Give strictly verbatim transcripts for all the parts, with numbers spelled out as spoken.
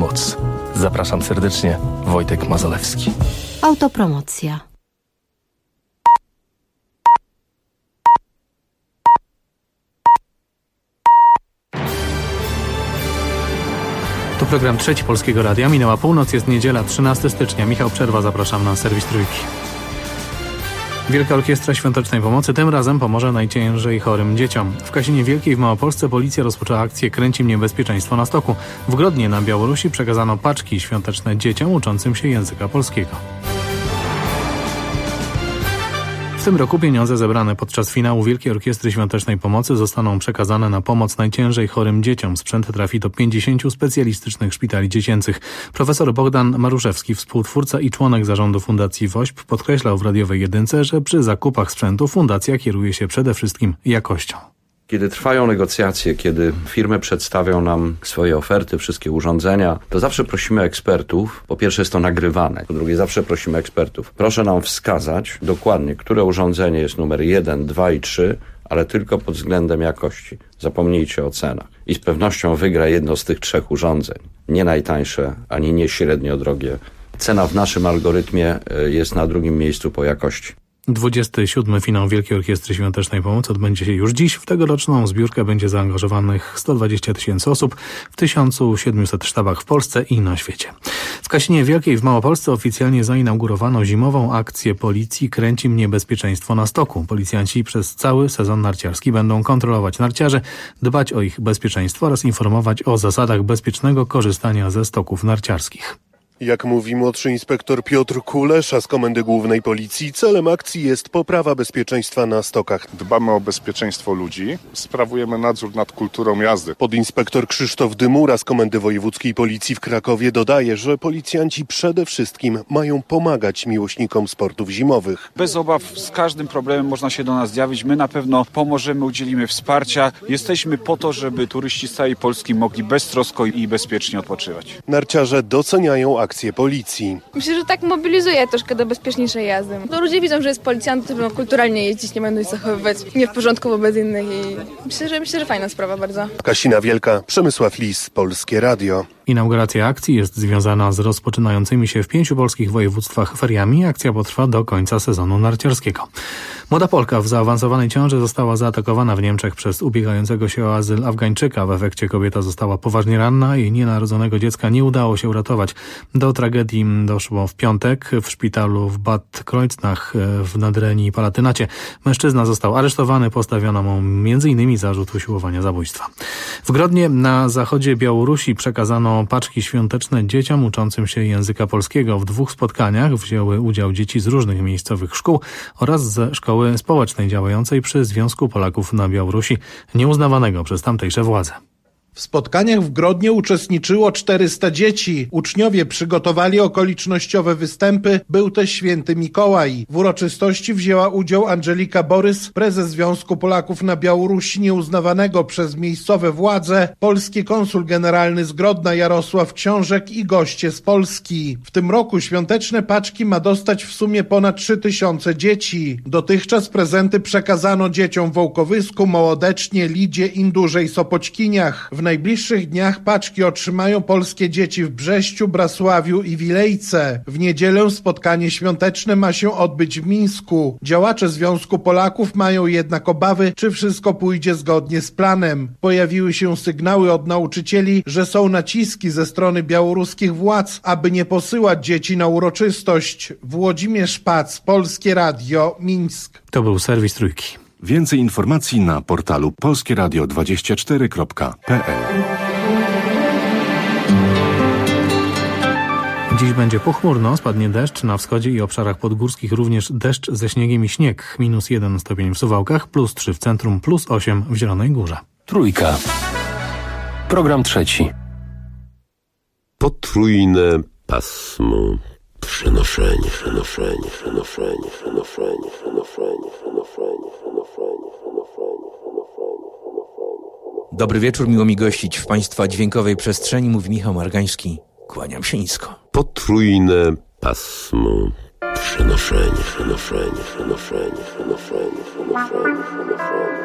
moc. Zapraszam serdecznie, Wojtek Mazolewski. Autopromocja. To program Trzeci Polskiego Radia. Minęła północ, jest niedziela, trzynastego stycznia. Michał Przerwa, zapraszam na serwis Trójki. Wielka Orkiestra Świątecznej Pomocy tym razem pomoże najciężej chorym dzieciom. W Kasinie Wielkiej w Małopolsce policja rozpoczęła akcję Kręci mnie bezpieczeństwo na stoku. W Grodnie na Białorusi przekazano paczki świąteczne dzieciom uczącym się języka polskiego. W tym roku pieniądze zebrane podczas finału Wielkiej Orkiestry Świątecznej Pomocy zostaną przekazane na pomoc najciężej chorym dzieciom. Sprzęt trafi do pięćdziesięciu specjalistycznych szpitali dziecięcych. Profesor Bogdan Maruszewski, współtwórca i członek zarządu Fundacji WOŚP, podkreślał w radiowej jedynce, że przy zakupach sprzętu fundacja kieruje się przede wszystkim jakością. Kiedy trwają negocjacje, kiedy firmy przedstawią nam swoje oferty, wszystkie urządzenia, to zawsze prosimy ekspertów. Po pierwsze jest to nagrywane, po drugie zawsze prosimy ekspertów. Proszę nam wskazać dokładnie, które urządzenie jest numer jeden, dwa i trzy, ale tylko pod względem jakości. Zapomnijcie o cenach. I z pewnością wygra jedno z tych trzech urządzeń. Nie najtańsze, ani nie średnio drogie. Cena w naszym algorytmie jest na drugim miejscu po jakości. dwudziesty siódmy finał Wielkiej Orkiestry Świątecznej Pomocy odbędzie się już dziś. W tegoroczną zbiórkę będzie zaangażowanych sto dwadzieścia tysięcy osób w tysiąc siedemset sztabach w Polsce i na świecie. W Kasinie Wielkiej w Małopolsce oficjalnie zainaugurowano zimową akcję policji Kręci mnie bezpieczeństwo na stoku. Policjanci przez cały sezon narciarski będą kontrolować narciarzy, dbać o ich bezpieczeństwo oraz informować o zasadach bezpiecznego korzystania ze stoków narciarskich. Jak mówi młodszy inspektor Piotr Kulesz z Komendy Głównej Policji, celem akcji jest poprawa bezpieczeństwa na stokach. Dbamy o bezpieczeństwo ludzi, sprawujemy nadzór nad kulturą jazdy. Podinspektor Krzysztof Dymura z Komendy Wojewódzkiej Policji w Krakowie dodaje, że policjanci przede wszystkim mają pomagać miłośnikom sportów zimowych. Bez obaw, z każdym problemem można się do nas zjawić. My na pewno pomożemy, udzielimy wsparcia. Jesteśmy po to, żeby turyści z całej Polski mogli beztrosko i bezpiecznie odpoczywać. Narciarze doceniają akcję akcję policji. Myślę, że tak mobilizuje troszkę do bezpieczniejszej jazdy. No, ludzie widzą, że jest policjant, to będą kulturalnie jeździć, nie będą się zachowywać nie w porządku wobec innych i myślę, że myślę, że fajna sprawa bardzo. Kasina Wielka, Przemysław Lis, Polskie Radio. Inauguracja akcji jest związana z rozpoczynającymi się w pięciu polskich województwach feriami. Akcja potrwa do końca sezonu narciarskiego. Młoda Polka w zaawansowanej ciąży została zaatakowana w Niemczech przez ubiegającego się o azyl Afgańczyka. W efekcie kobieta została poważnie ranna i nienarodzonego dziecka nie udało się uratować. Do tragedii doszło w piątek w szpitalu w Bad Kreuznach w Nadrenii i Palatynacie. Mężczyzna został aresztowany, postawiono mu między innymi zarzut usiłowania zabójstwa. W Grodnie na zachodzie Białorusi przekazano paczki świąteczne dzieciom uczącym się języka polskiego. W dwóch spotkaniach wzięły udział dzieci z różnych miejscowych szkół oraz ze szkoły społecznej działającej przy Związku Polaków na Białorusi, nieuznawanego przez tamtejsze władze. W spotkaniach w Grodnie uczestniczyło czterysta dzieci. Uczniowie przygotowali okolicznościowe występy. Był też święty Mikołaj. W uroczystości wzięła udział Angelika Borys, prezes Związku Polaków na Białorusi, nieuznawanego przez miejscowe władze, polski konsul generalny z Grodna Jarosław Książek i goście z Polski. W tym roku świąteczne paczki ma dostać w sumie ponad trzy tysiące dzieci. Dotychczas prezenty przekazano dzieciom w Wołkowysku, Mołodecznie, Lidzie, Indurze i Sopoćkiniach. W najbliższych dniach paczki otrzymają polskie dzieci w Brześciu, Brasławiu i Wilejce. W niedzielę spotkanie świąteczne ma się odbyć w Mińsku. Działacze Związku Polaków mają jednak obawy, czy wszystko pójdzie zgodnie z planem. Pojawiły się sygnały od nauczycieli, że są naciski ze strony białoruskich władz, aby nie posyłać dzieci na uroczystość. Włodzimierz Pac, Polskie Radio, Mińsk. To był serwis Trójki. Więcej informacji na portalu polskieradio dwadzieścia cztery kropka p l. Dziś będzie pochmurno, spadnie deszcz na wschodzie i obszarach podgórskich, również deszcz ze śniegiem i śnieg. Minus jeden stopień w Suwałkach, plus trzy w centrum, plus osiem w Zielonej Górze. Trójka. Program trzeci. Potrójne pasmo. Przenoszenie, przenoszenie, przenoszenie, przenoszenie, przenoszenie, przenoszenie, przenoszenie, przenoszenie, przenoszenie. Dobry wieczór, miło mi gościć w Państwa dźwiękowej przestrzeni, mówi Michał Margański. Kłaniam się nisko. Potrójne pasmo. Przenoszenie, przenoszenie, przenoszenie, przenoszenie, przenoszenie, przenoszenie.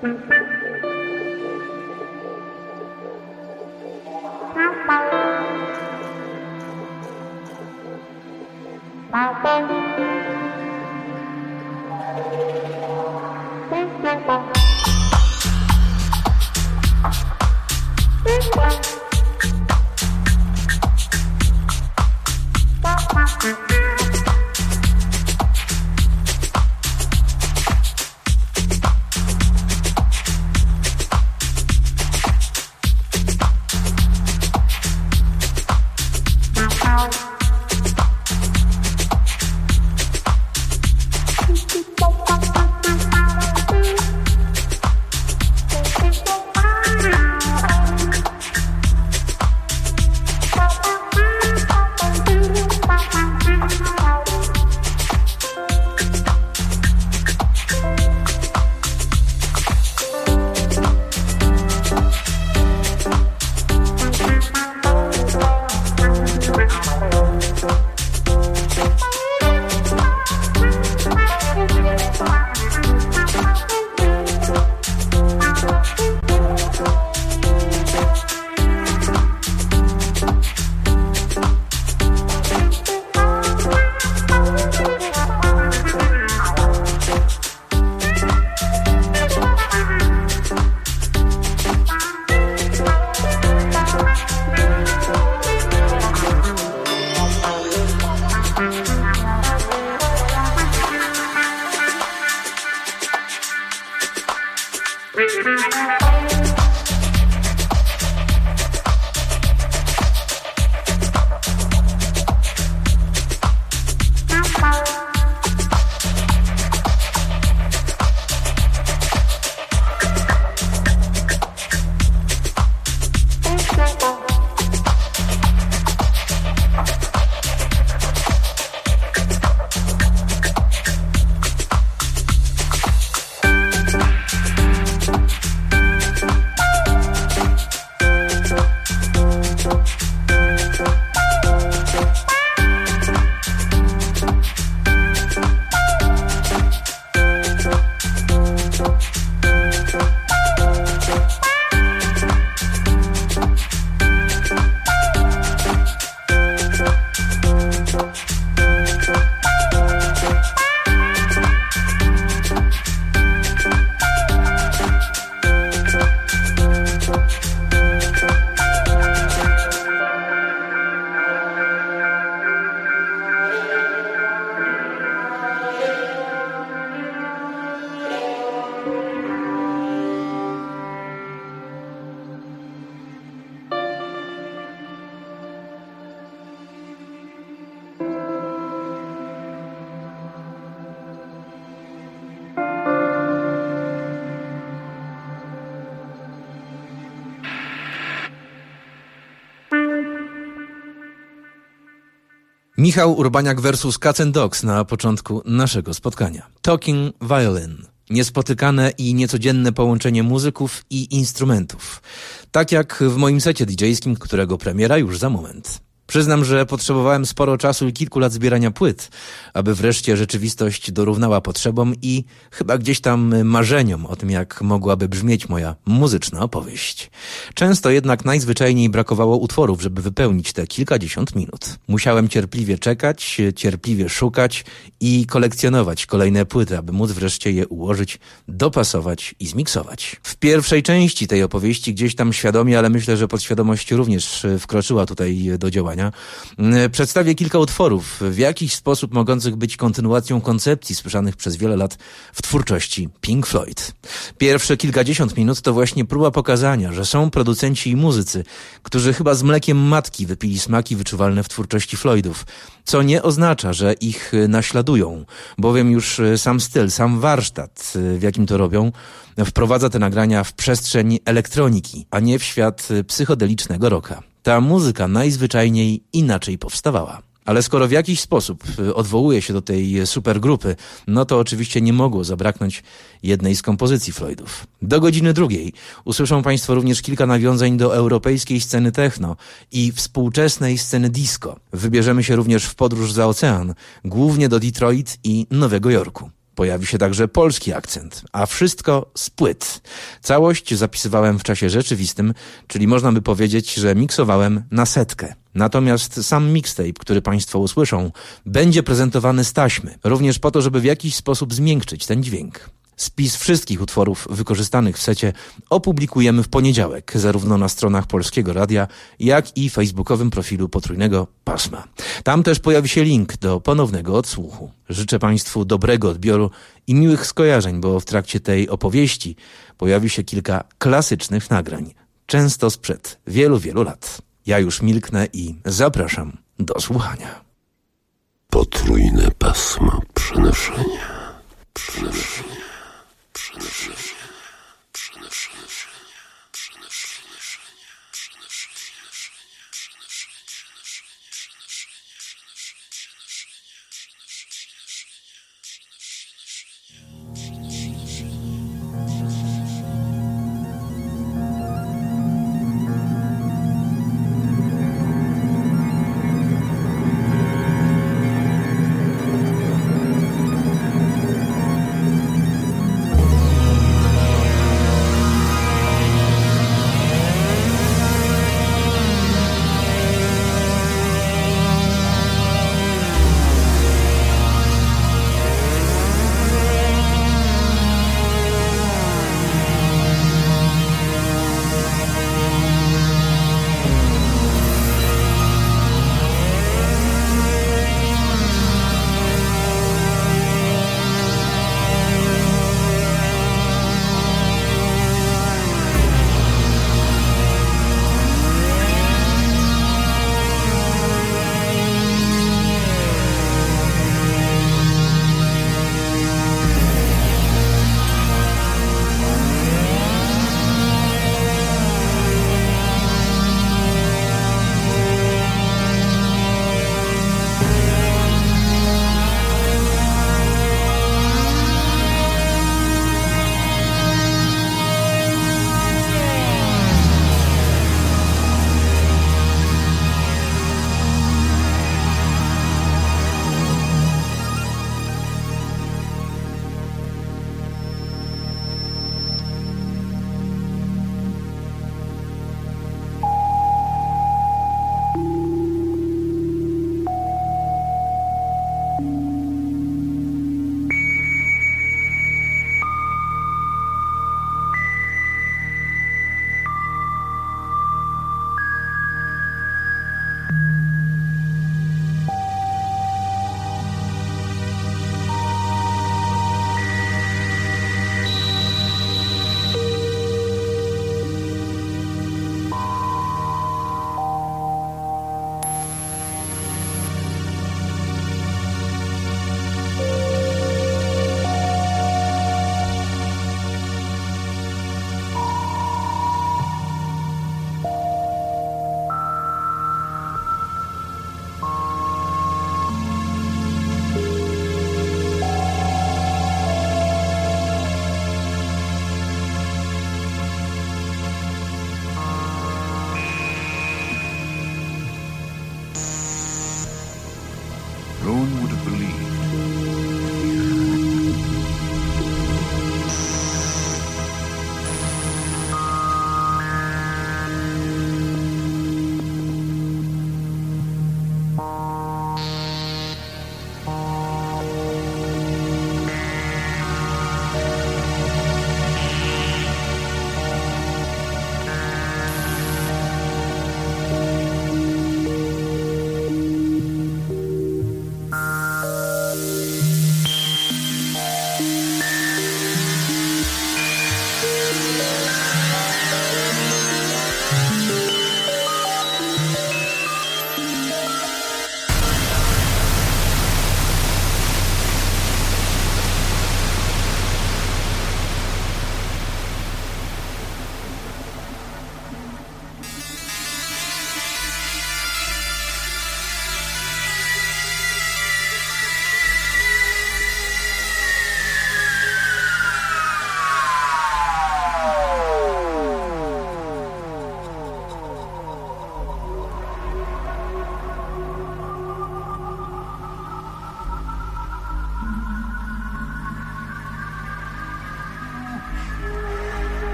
Michał Urbaniak versus Cats and Dogs na początku naszego spotkania. Talking Violin. Niespotykane i niecodzienne połączenie muzyków i instrumentów. Tak jak w moim secie didżejskim, którego premiera już za moment. Przyznam, że potrzebowałem sporo czasu i kilku lat zbierania płyt, aby wreszcie rzeczywistość dorównała potrzebom i chyba gdzieś tam marzeniom o tym, jak mogłaby brzmieć moja muzyczna opowieść. Często jednak najzwyczajniej brakowało utworów, żeby wypełnić te kilkadziesiąt minut. Musiałem cierpliwie czekać, cierpliwie szukać i kolekcjonować kolejne płyty, aby móc wreszcie je ułożyć, dopasować i zmiksować. W pierwszej części tej opowieści gdzieś tam świadomie, ale myślę, że podświadomość również wkroczyła tutaj do działania. Przedstawię kilka utworów, w jakiś sposób mogących być kontynuacją koncepcji słyszanych przez wiele lat w twórczości Pink Floyd. Pierwsze kilkadziesiąt minut to właśnie próba pokazania, że są producenci i muzycy, którzy chyba z mlekiem matki wypili smaki wyczuwalne w twórczości Floydów, co nie oznacza, że ich naśladują, bowiem już sam styl, sam warsztat, w jakim to robią, wprowadza te nagrania w przestrzeń elektroniki, a nie w świat psychodelicznego rocka. Ta muzyka najzwyczajniej inaczej powstawała. Ale skoro w jakiś sposób odwołuje się do tej supergrupy, no to oczywiście nie mogło zabraknąć jednej z kompozycji Floydów. Do godziny drugiej usłyszą Państwo również kilka nawiązań do europejskiej sceny techno i współczesnej sceny disco. Wybierzemy się również w podróż za ocean, głównie do Detroit i Nowego Jorku. Pojawi się także polski akcent, a wszystko z płyt. Całość zapisywałem w czasie rzeczywistym, czyli można by powiedzieć, że miksowałem na setkę. Natomiast sam mixtape, który Państwo usłyszą, będzie prezentowany z taśmy, również po to, żeby w jakiś sposób zmiękczyć ten dźwięk. Spis wszystkich utworów wykorzystanych w secie opublikujemy w poniedziałek, zarówno na stronach Polskiego Radia, jak i facebookowym profilu Potrójnego Pasma. Tam też pojawi się link do ponownego odsłuchu. Życzę Państwu dobrego odbioru i miłych skojarzeń, bo w trakcie tej opowieści pojawi się kilka klasycznych nagrań, często sprzed wielu, wielu lat. Ja już milknę i zapraszam do słuchania. Potrójne pasmo przenoszenia. Przenoszenia. Przenoszenia. Przenoszenia.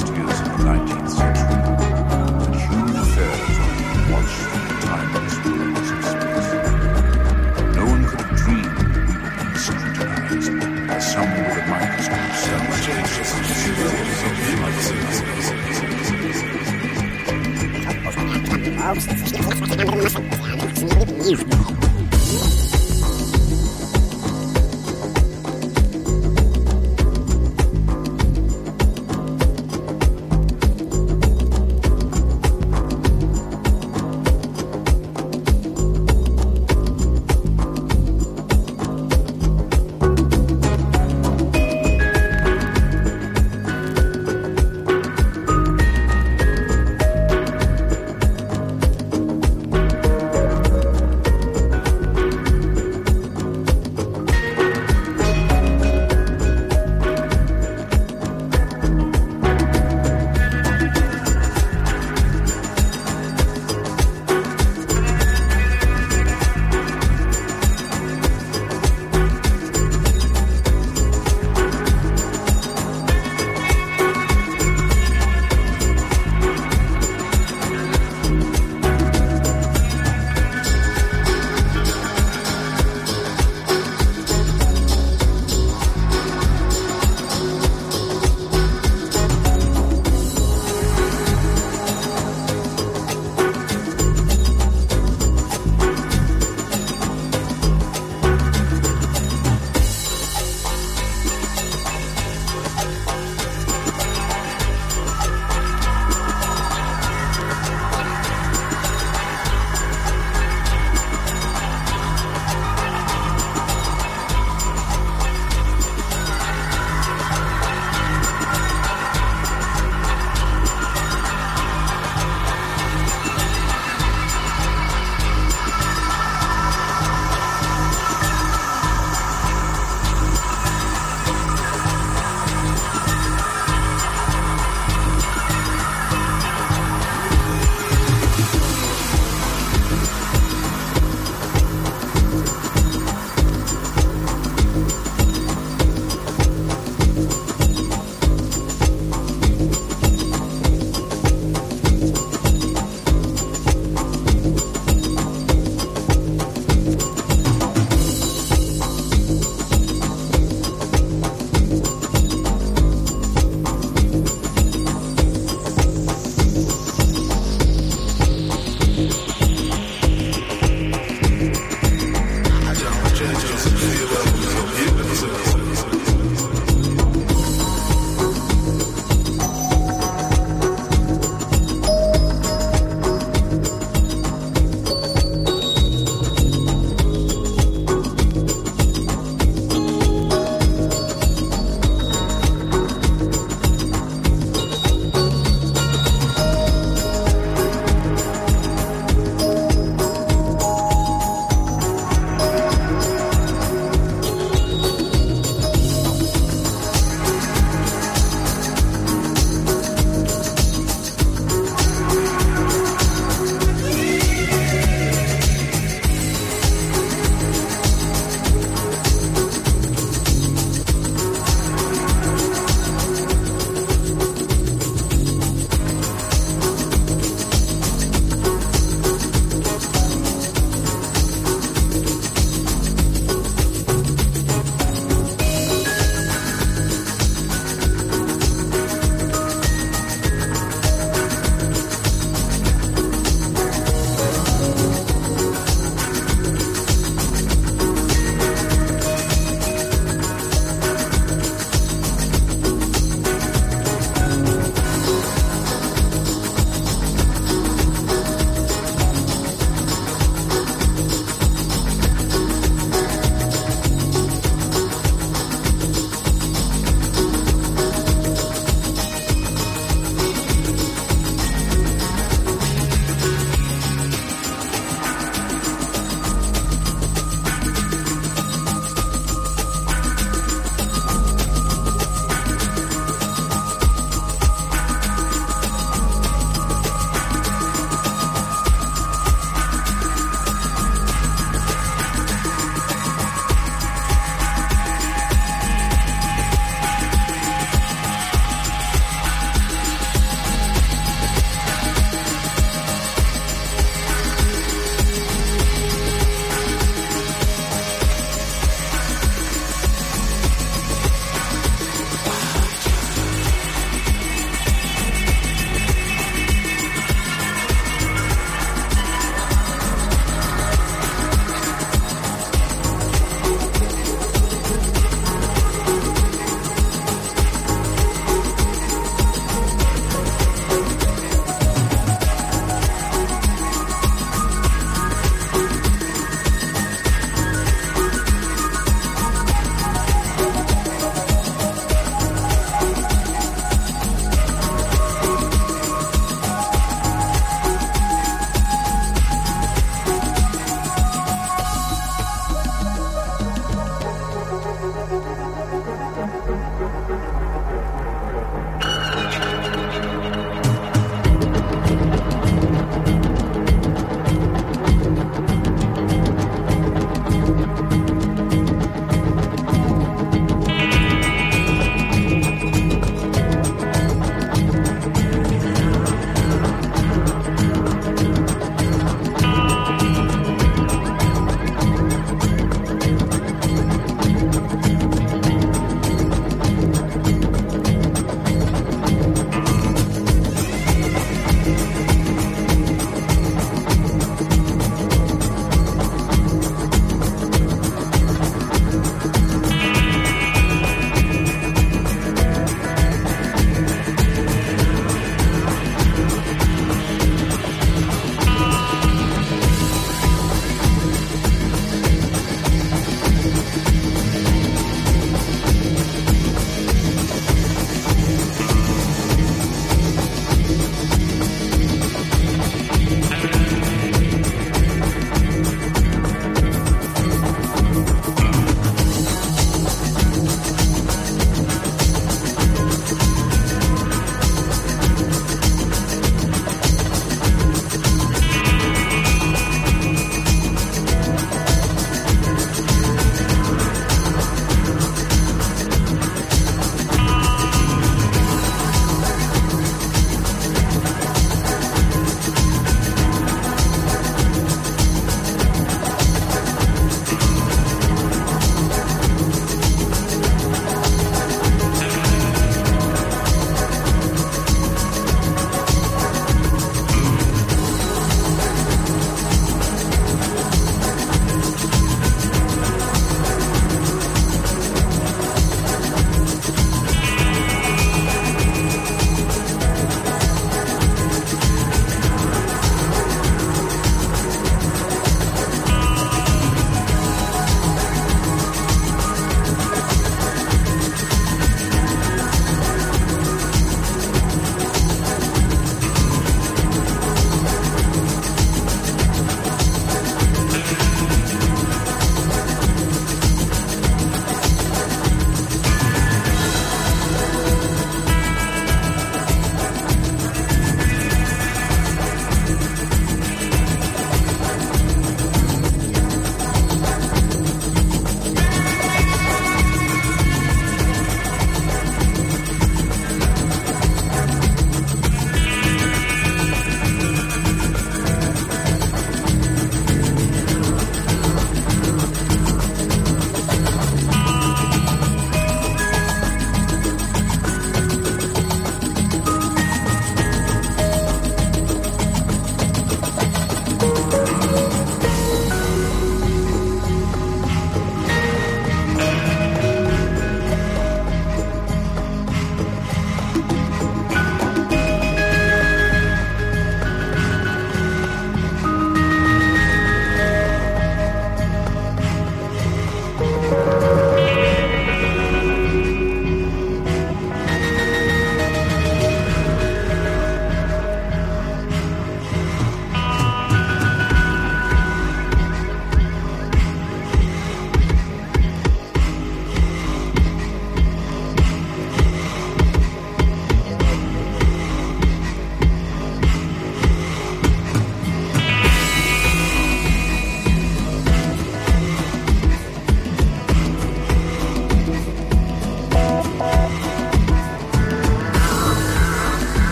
last years of the nineteenth century, and human affairs were watched in timeless rooms of space. No one could have dreamed we would be scrutinized as some with a microscope sells.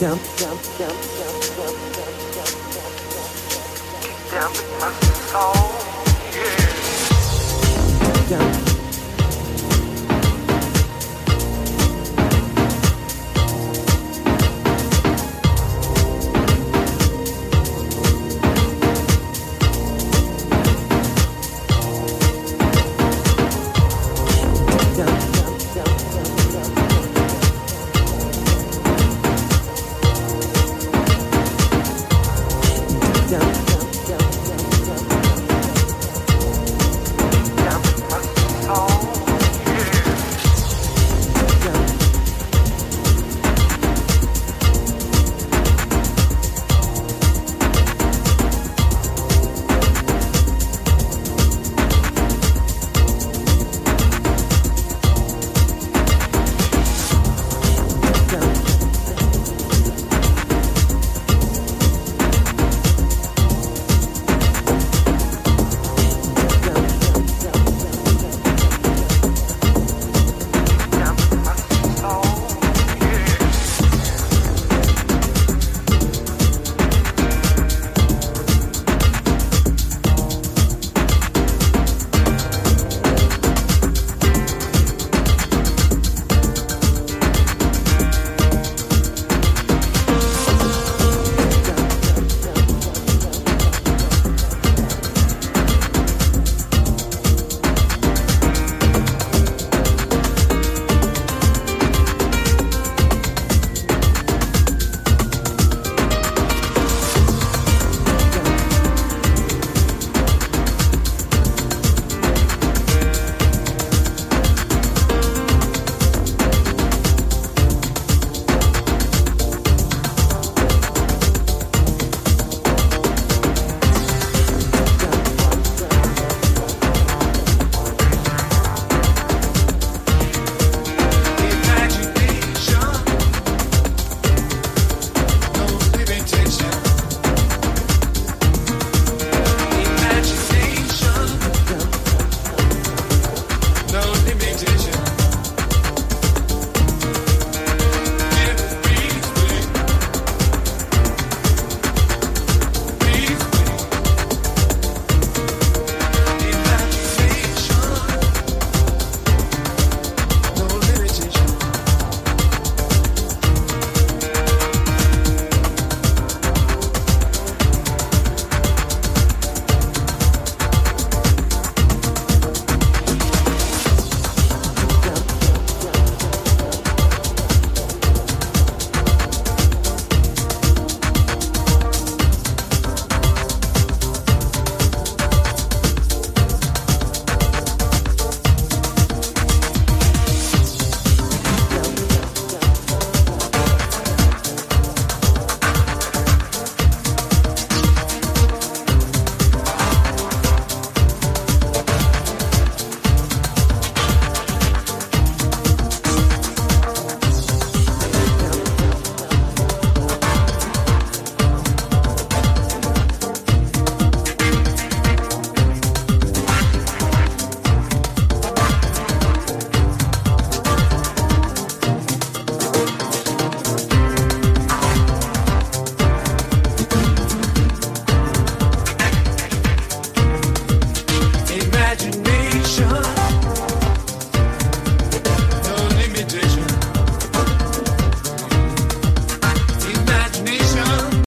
down, down, down, down, down, down, down, down, down, down, down with my soul, yeah. Down.